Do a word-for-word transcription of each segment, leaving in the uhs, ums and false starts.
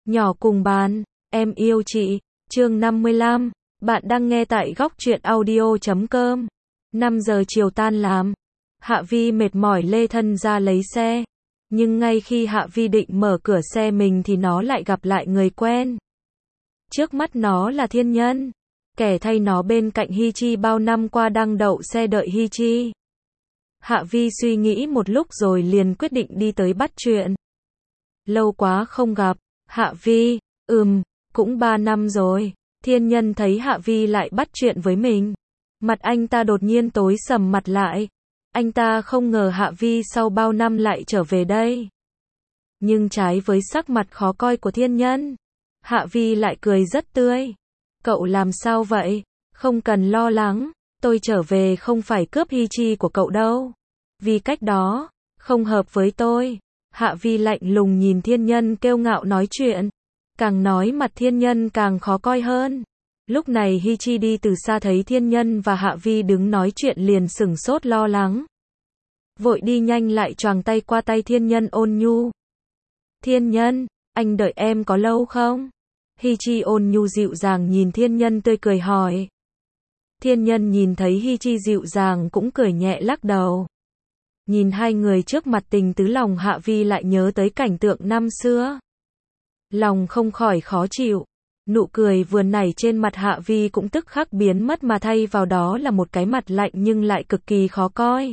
Nhỏ cùng bàn, em yêu chị, chương năm mươi lăm, bạn đang nghe tại góc truyện audio chấm com. năm giờ chiều tan làm, Hạ Vi mệt mỏi lê thân ra lấy xe. Nhưng ngay khi Hạ Vi định mở cửa xe mình thì nó lại gặp lại người quen. Trước mắt nó là Thiên Nhân, kẻ thay nó bên cạnh Hi Chi bao năm qua đang đậu xe đợi Hi Chi. Hạ Vi suy nghĩ một lúc rồi liền quyết định đi tới bắt chuyện. Lâu quá không gặp, Hạ Vi, ừm, cũng ba năm rồi. Thiên Nhân thấy Hạ Vi lại bắt chuyện với mình. Mặt anh ta đột nhiên tối sầm mặt lại. Anh ta không ngờ Hạ Vi sau bao năm lại trở về đây. Nhưng trái với sắc mặt khó coi của Thiên Nhân, Hạ Vi lại cười rất tươi. Cậu làm sao vậy? Không cần lo lắng, tôi trở về không phải cướp Hi Chi của cậu đâu. Vì cách đó, không hợp với tôi. Hạ Vi lạnh lùng nhìn Thiên Nhân kiêu ngạo nói chuyện. Càng nói mặt Thiên Nhân càng khó coi hơn. Lúc này Hi Chi đi từ xa thấy Thiên Nhân và Hạ Vi đứng nói chuyện liền sửng sốt lo lắng. Vội đi nhanh lại choàng tay qua tay Thiên Nhân ôn nhu. Thiên Nhân, anh đợi em có lâu không? Hi Chi ôn nhu dịu dàng nhìn Thiên Nhân tươi cười hỏi. Thiên Nhân nhìn thấy Hi Chi dịu dàng cũng cười nhẹ lắc đầu. Nhìn hai người trước mặt tình tứ lòng Hạ Vi lại nhớ tới cảnh tượng năm xưa. Lòng không khỏi khó chịu. Nụ cười vừa nảy trên mặt Hạ Vi cũng tức khắc biến mất mà thay vào đó là một cái mặt lạnh nhưng lại cực kỳ khó coi.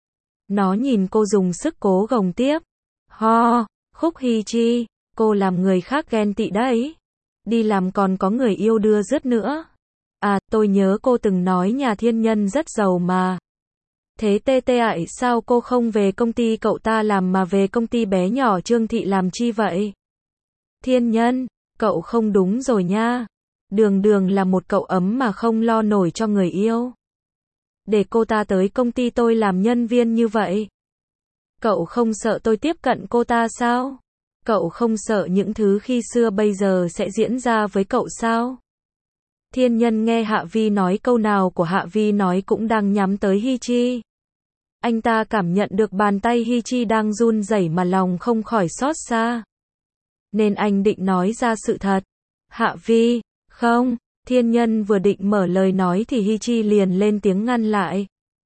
Nó nhìn cô dùng sức cố gồng tiếp. Ho, Khúc Hi Chi, cô làm người khác ghen tị đấy. Đi làm còn có người yêu đưa rước nữa. À, tôi nhớ cô từng nói nhà Thiên Nhân rất giàu mà. Thế tê tê ại sao cô không về công ty cậu ta làm mà về công ty bé nhỏ Trương Thị làm chi vậy? Thiên Nhân, cậu không đúng rồi nha. Đường đường là một cậu ấm mà không lo nổi cho người yêu. Để cô ta tới công ty tôi làm nhân viên như vậy. Cậu không sợ tôi tiếp cận cô ta sao? Cậu không sợ những thứ khi xưa bây giờ sẽ diễn ra với cậu sao? Thiên Nhân nghe Hạ Vi nói câu nào của Hạ Vi nói cũng đang nhắm tới Hi Chi. Anh ta cảm nhận được bàn tay Hi Chi đang run rẩy mà lòng không khỏi xót xa. Nên anh định nói ra sự thật. Hạ Vi, không, Thiên Nhân vừa định mở lời nói thì Hi Chi liền lên tiếng ngăn lại.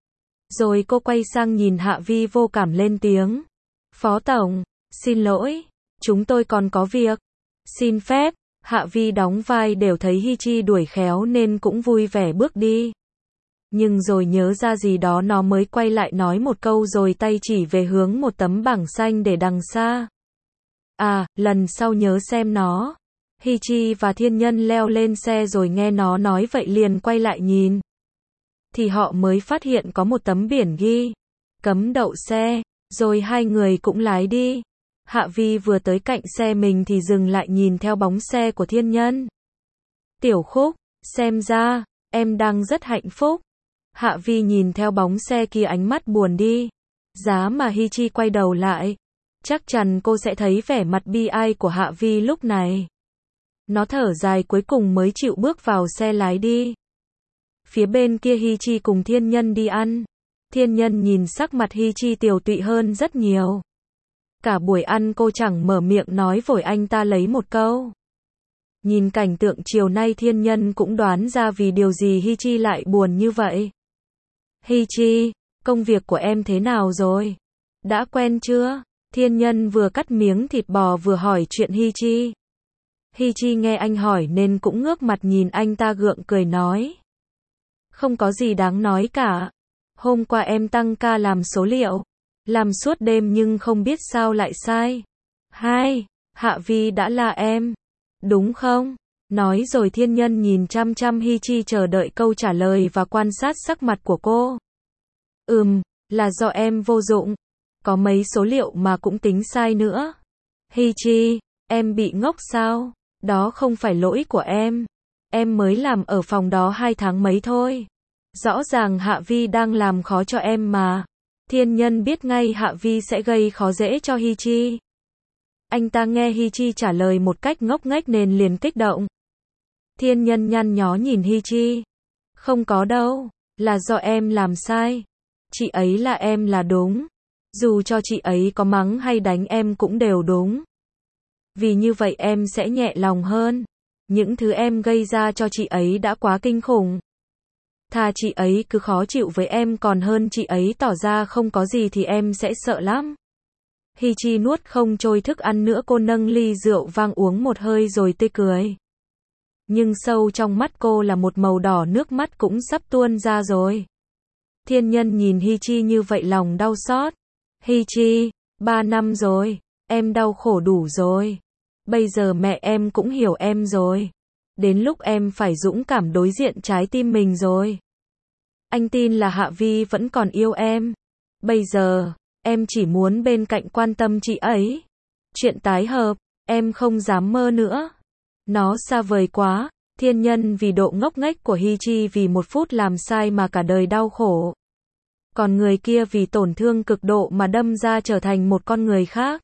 Rồi cô quay sang nhìn Hạ Vi vô cảm lên tiếng. Phó Tổng, xin lỗi, chúng tôi còn có việc. Xin phép, Hạ Vi đóng vai đều thấy Hi Chi đuổi khéo nên cũng vui vẻ bước đi. Nhưng rồi nhớ ra gì đó nó mới quay lại nói một câu rồi tay chỉ về hướng một tấm bảng xanh để đằng xa. À, lần sau nhớ xem nó. Hi Chi và Thiên Nhân leo lên xe rồi nghe nó nói vậy liền quay lại nhìn. Thì họ mới phát hiện có một tấm biển ghi cấm đậu xe, rồi hai người cũng lái đi. Hạ Vi vừa tới cạnh xe mình thì dừng lại nhìn theo bóng xe của Thiên Nhân. Tiểu Khúc, xem ra, em đang rất hạnh phúc. Hạ Vi nhìn theo bóng xe kia ánh mắt buồn đi. Giá mà Hi Chi quay đầu lại, chắc chắn cô sẽ thấy vẻ mặt bi ai của Hạ Vi lúc này. Nó thở dài cuối cùng mới chịu bước vào xe lái đi. Phía bên kia Hi Chi cùng Thiên Nhân đi ăn. Thiên Nhân nhìn sắc mặt Hi Chi tiều tụy hơn rất nhiều. Cả buổi ăn cô chẳng mở miệng nói vội anh ta lấy một câu. Nhìn cảnh tượng chiều nay Thiên Nhân cũng đoán ra vì điều gì Hi Chi lại buồn như vậy. Hi Chi, công việc của em thế nào rồi? Đã quen chưa? Thiên Nhân vừa cắt miếng thịt bò vừa hỏi chuyện Hi Chi. Hi Chi nghe anh hỏi nên cũng ngước mặt nhìn anh ta gượng cười nói. Không có gì đáng nói cả. Hôm qua em tăng ca làm số liệu. Làm suốt đêm nhưng không biết sao lại sai. Hai, Hạ Vi đã là em. Đúng không? Nói rồi Thiên Nhân nhìn chăm chăm Hi Chi chờ đợi câu trả lời và quan sát sắc mặt của cô. Ừm, là do em vô dụng. Có mấy số liệu mà cũng tính sai nữa. Hi Chi, em bị ngốc sao? Đó không phải lỗi của em. Em mới làm ở phòng đó hai tháng mấy thôi. Rõ ràng Hạ Vi đang làm khó cho em mà. Thiên Nhân biết ngay Hạ Vi sẽ gây khó dễ cho Hi Chi. Anh ta nghe Hi Chi trả lời một cách ngốc nghếch nên liền kích động. Thiên Nhân nhăn nhó nhìn Hi Chi. Không có đâu, là do em làm sai. Chị ấy là em là đúng. Dù cho chị ấy có mắng hay đánh em cũng đều đúng. Vì như vậy em sẽ nhẹ lòng hơn. Những thứ em gây ra cho chị ấy đã quá kinh khủng. Thà chị ấy cứ khó chịu với em còn hơn chị ấy tỏ ra không có gì thì em sẽ sợ lắm. Hichi nuốt không trôi thức ăn nữa, cô nâng ly rượu vang uống một hơi rồi tươi cười. Nhưng sâu trong mắt cô là một màu đỏ, nước mắt cũng sắp tuôn ra rồi. Thiên Nhân nhìn Hichi như vậy lòng đau xót. Hichi, ba năm rồi, em đau khổ đủ rồi. Bây giờ mẹ em cũng hiểu em rồi. Đến lúc em phải dũng cảm đối diện trái tim mình rồi. Anh tin là Hạ Vi vẫn còn yêu em. Bây giờ, em chỉ muốn bên cạnh quan tâm chị ấy. Chuyện tái hợp, em không dám mơ nữa. Nó xa vời quá. Thiên Nhân vì độ ngốc nghếch của Hichi vì một phút làm sai mà cả đời đau khổ. Còn người kia vì tổn thương cực độ mà đâm ra trở thành một con người khác.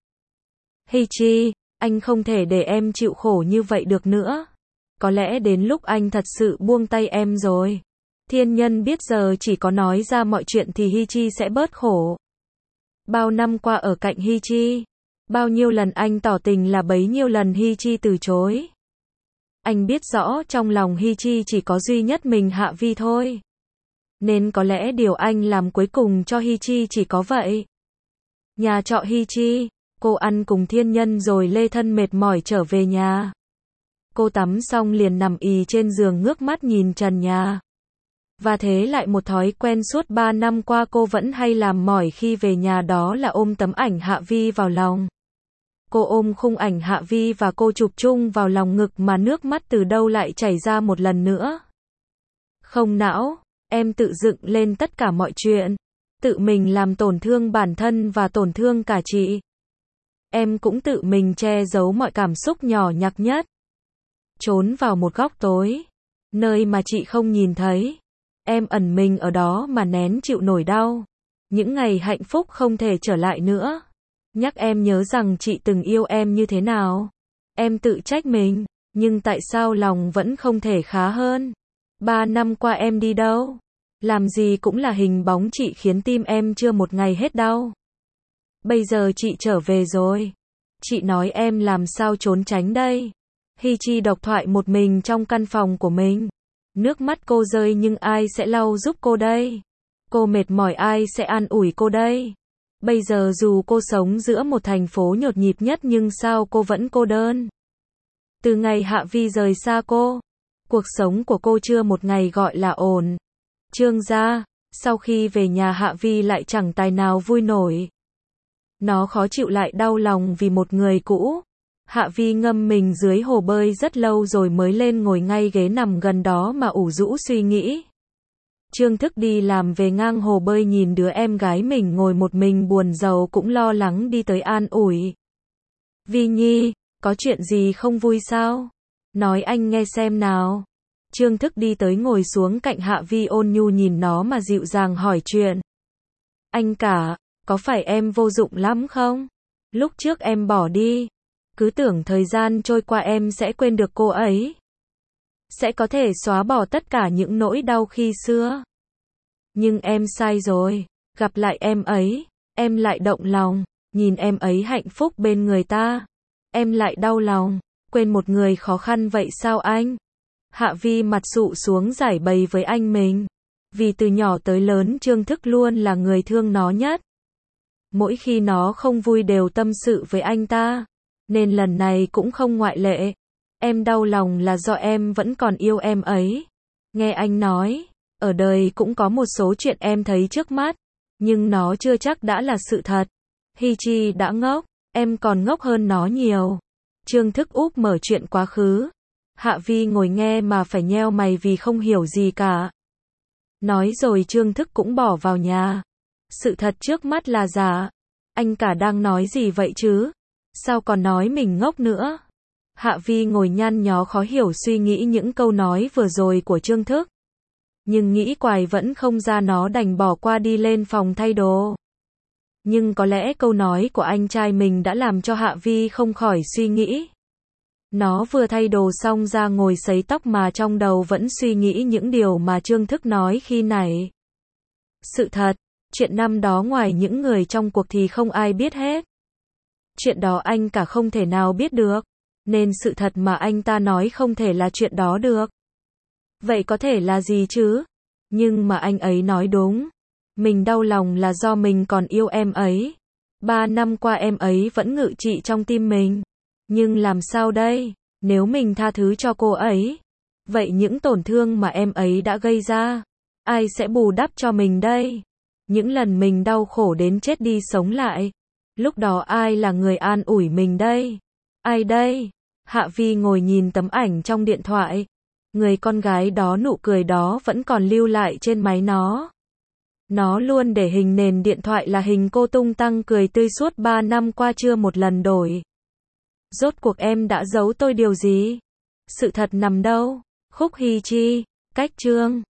Hichi, anh không thể để em chịu khổ như vậy được nữa. Có lẽ đến lúc anh thật sự buông tay em rồi. Thiên Nhân biết giờ chỉ có nói ra mọi chuyện thì Hichi sẽ bớt khổ. Bao năm qua ở cạnh Hichi, bao nhiêu lần anh tỏ tình là bấy nhiêu lần Hichi từ chối. Anh biết rõ trong lòng Hichi chỉ có duy nhất mình Hạ Vi thôi. Nên có lẽ điều anh làm cuối cùng cho Hichi chỉ có vậy. Nhà trọ Hichi, cô ăn cùng Thiên Nhân rồi lê thân mệt mỏi trở về nhà. Cô tắm xong liền nằm ì trên giường ngước mắt nhìn trần nhà. Và thế lại một thói quen suốt ba năm qua cô vẫn hay làm mỏi khi về nhà, đó là ôm tấm ảnh Hạ Vi vào lòng. Cô ôm khung ảnh Hạ Vi và cô chụp chung vào lòng ngực mà nước mắt từ đâu lại chảy ra một lần nữa. Không não, em tự dựng lên tất cả mọi chuyện. Tự mình làm tổn thương bản thân và tổn thương cả chị. Em cũng tự mình che giấu mọi cảm xúc nhỏ nhặt nhất. Trốn vào một góc tối, nơi mà chị không nhìn thấy. Em ẩn mình ở đó mà nén chịu nỗi đau. Những ngày hạnh phúc không thể trở lại nữa. Nhắc em nhớ rằng chị từng yêu em như thế nào. Em tự trách mình, nhưng tại sao lòng vẫn không thể khá hơn? Ba năm qua em đi đâu? Làm gì cũng là hình bóng chị khiến tim em chưa một ngày hết đau. Bây giờ chị trở về rồi. Chị nói em làm sao trốn tránh đây? Hichi độc thoại một mình trong căn phòng của mình. Nước mắt cô rơi nhưng ai sẽ lau giúp cô đây? Cô mệt mỏi ai sẽ an ủi cô đây? Bây giờ dù cô sống giữa một thành phố nhộn nhịp nhất nhưng sao cô vẫn cô đơn? Từ ngày Hạ Vi rời xa cô, cuộc sống của cô chưa một ngày gọi là ổn. Trương gia, sau khi về nhà Hạ Vi lại chẳng tài nào vui nổi. Nó khó chịu lại đau lòng vì một người cũ. Hạ Vi ngâm mình dưới hồ bơi rất lâu rồi mới lên ngồi ngay ghế nằm gần đó mà ủ rũ suy nghĩ. Trương Thức đi làm về ngang hồ bơi nhìn đứa em gái mình ngồi một mình buồn rầu cũng lo lắng đi tới an ủi. Vi Nhi, có chuyện gì không vui sao? Nói anh nghe xem nào. Trương Thức đi tới ngồi xuống cạnh Hạ Vi ôn nhu nhìn nó mà dịu dàng hỏi chuyện. Anh cả, có phải em vô dụng lắm không? Lúc trước em bỏ đi. Cứ tưởng thời gian trôi qua em sẽ quên được cô ấy. Sẽ có thể xóa bỏ tất cả những nỗi đau khi xưa. Nhưng em sai rồi. Gặp lại em ấy, em lại động lòng. Nhìn em ấy hạnh phúc bên người ta, em lại đau lòng. Quên một người khó khăn vậy sao anh? Hạ Vi mặt sụ xuống giải bày với anh mình. Vì từ nhỏ tới lớn Trương Thức luôn là người thương nó nhất. Mỗi khi nó không vui đều tâm sự với anh ta. Nên lần này cũng không ngoại lệ. Em đau lòng là do em vẫn còn yêu em ấy. Nghe anh nói, ở đời cũng có một số chuyện em thấy trước mắt, nhưng nó chưa chắc đã là sự thật. Hichi đã ngốc, em còn ngốc hơn nó nhiều. Trương Thức úp mở chuyện quá khứ. Hạ Vi ngồi nghe mà phải nheo mày vì không hiểu gì cả. Nói rồi Trương Thức cũng bỏ vào nhà. Sự thật trước mắt là giả. Anh cả đang nói gì vậy chứ? Sao còn nói mình ngốc nữa? Hạ Vi ngồi nhăn nhó khó hiểu suy nghĩ những câu nói vừa rồi của Trương Thức. Nhưng nghĩ hoài vẫn không ra nó đành bỏ qua đi lên phòng thay đồ. Nhưng có lẽ câu nói của anh trai mình đã làm cho Hạ Vi không khỏi suy nghĩ. Nó vừa thay đồ xong ra ngồi sấy tóc mà trong đầu vẫn suy nghĩ những điều mà Trương Thức nói khi nãy. Sự thật, chuyện năm đó ngoài những người trong cuộc thì không ai biết hết. Chuyện đó anh cả không thể nào biết được. Nên sự thật mà anh ta nói không thể là chuyện đó được. Vậy có thể là gì chứ? Nhưng mà anh ấy nói đúng. Mình đau lòng là do mình còn yêu em ấy. Ba năm qua em ấy vẫn ngự trị trong tim mình. Nhưng làm sao đây? Nếu mình tha thứ cho cô ấy, vậy những tổn thương mà em ấy đã gây ra, ai sẽ bù đắp cho mình đây? Những lần mình đau khổ đến chết đi sống lại, lúc đó ai là người an ủi mình đây? Ai đây? Hạ Vi ngồi nhìn tấm ảnh trong điện thoại. Người con gái đó, nụ cười đó vẫn còn lưu lại trên máy nó. Nó luôn để hình nền điện thoại là hình cô tung tăng cười tươi suốt ba năm qua chưa một lần đổi. Rốt cuộc em đã giấu tôi điều gì? Sự thật nằm đâu? Khúc Hy Chi, Cách Chương